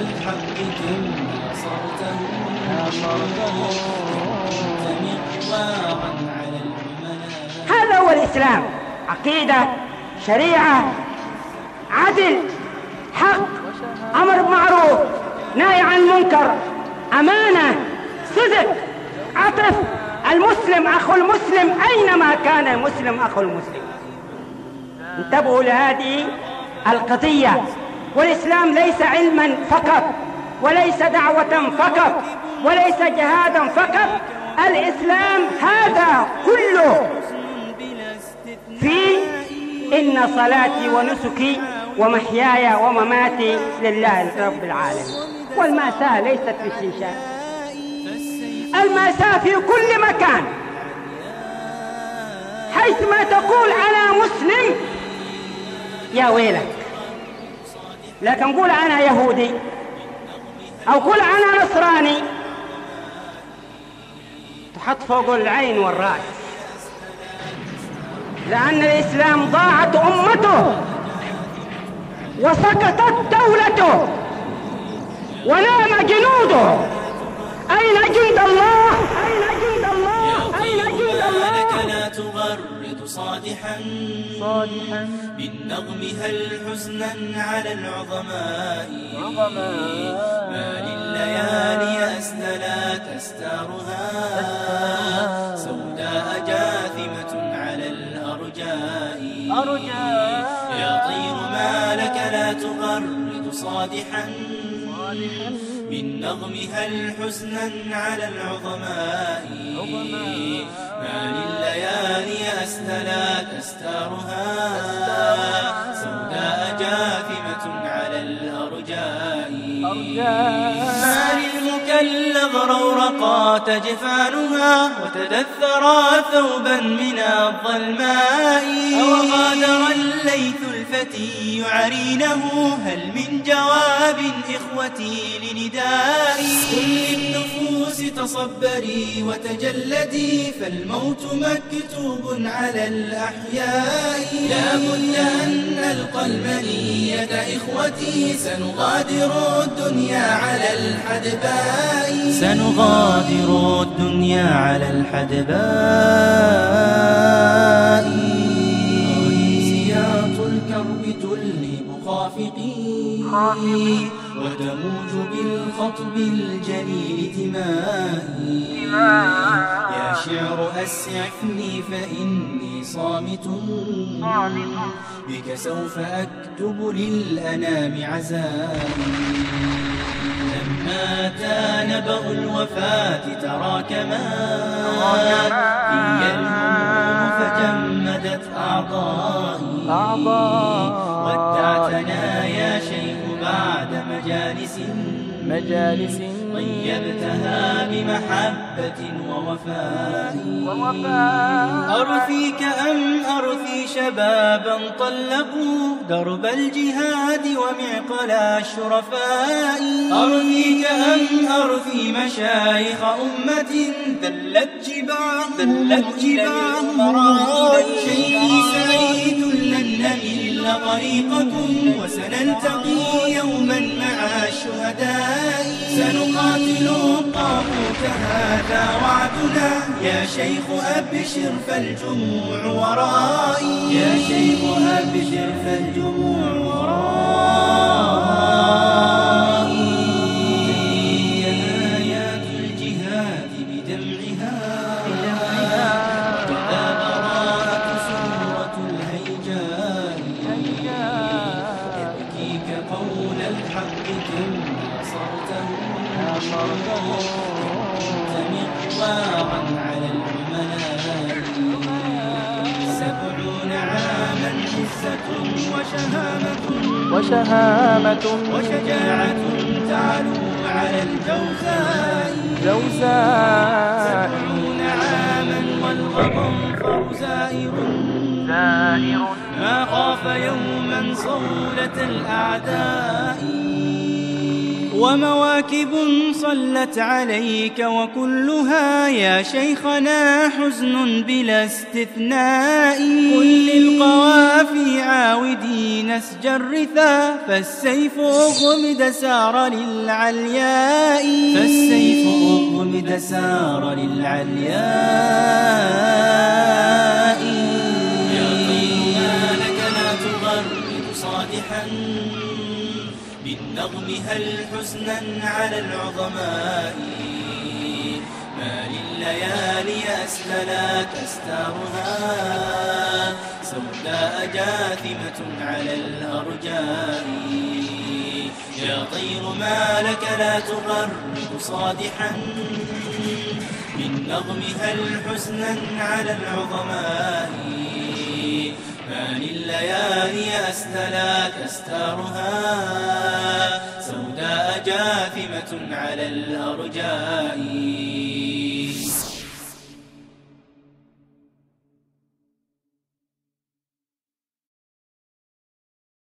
الحق كم ناصرته مقوارا على الأمناء. هذا هو الإسلام، عقيدة، شريعة، عدل، حق، أمر بمعروف، نهي عن منكر، أمانة، صدق، عطف، المسلم أخو المسلم أينما كان المسلم أخو المسلم. انتبهوا لهذه القضية. والإسلام ليس علما فقط، وليس دعوة فقط، وليس جهادا فقط. الإسلام هذا كله في إن صلاتي ونسكي ومحياي ومماتي لله رب العالمين. والمأساة ليست في الشيشان، المأساة في كل مكان. حيثما تقول أنا مسلم يا ويلك، لكن قول أنا يهودي أو قول أنا نصراني تحط فوق العين والرأس، لأن الإسلام ضاعت أمته وسقطت دولته ونام جنوده. أين جند الله؟ أين جند الله؟ أين جند الله؟ لك لا تغرد صادحا بالنظم هل حزنا على العظماء. ما لليالي أسدلت أستارها سوداء جاثمة على الأرجاء. يا طير ما لك لا تغرد صادحا بالنظم هل حزنا على العظماء. ما لليالي أسدلت أستارها سوداء جاثمة على الأرجاء. ما للمكلظ رورقات جفانها وتدثرا ثوبا من الظلماء. وغادر الليث الفتي يعرينه هل من جواب إخوتي لندائي. قل للنفوس تصبري وتجلدي فالموت مكتوب على الأحياء. لا بد أن نلقى المنية إخوتي سنغادر الدنيا على الحدباء. سنغادر الدنيا على الحدباء. سياط الكرب تلهب خافقي وتموج بالخطب الجليل دمائي. يا شعر أسعفني فإني صامت بك سوف أكتب للأنام عزائي. لما تانبأ الوفاة تراكما في الهموم فجمدت أعضائي. ودعتنا يا شيخ بعد مجالس طيبتها بمحبة ووفاء. أرثيك أم أرثي شبابا طلقوا درب الجهاد ومعقل الشرفاء. أرثيك أم أرثي مشايخ أمة ذلت جباههم مرائي. شيخي سعيد لن نمل طريقكم وسنلتقي يوما مع الشهداء. سنقاتل الطاغوت هذا وعدنا يا شيخ أبشر فالجموع ورائي. يا شيخ أبشر فالجموع ورائي. آيات الجهاد بدمعها وذا براءة سورة الهيجاء. يبكيك قول الحق كم ناصرته مقوارا على الأمناء. 70 عاما عزة وشهامة وشجاعة تعلو على الجوزاء. 70 عاما والغضنفر زائر ما خاف يوما صولة الأعداء. ومواكب صلت عليك وكلها يا شيخنا حزن بلا استثناء. قل للقوافي عاودي نسج الرثا فالسيف أغمد سار للعلياء. فالسيف أغمد سار للعلياء. يا طير ما لك لا تغرد صادحا بالنغم هل حزنا على العظماء. ما لليالي أسللا تستارها سوداء جاثمة على الأرجاء. يا طير ما لك لا تغرد صادحا بالنغم هل حزنا على العظماء. ما لليالي أسللا تستارها سوداء جاثمة على الأرجاء.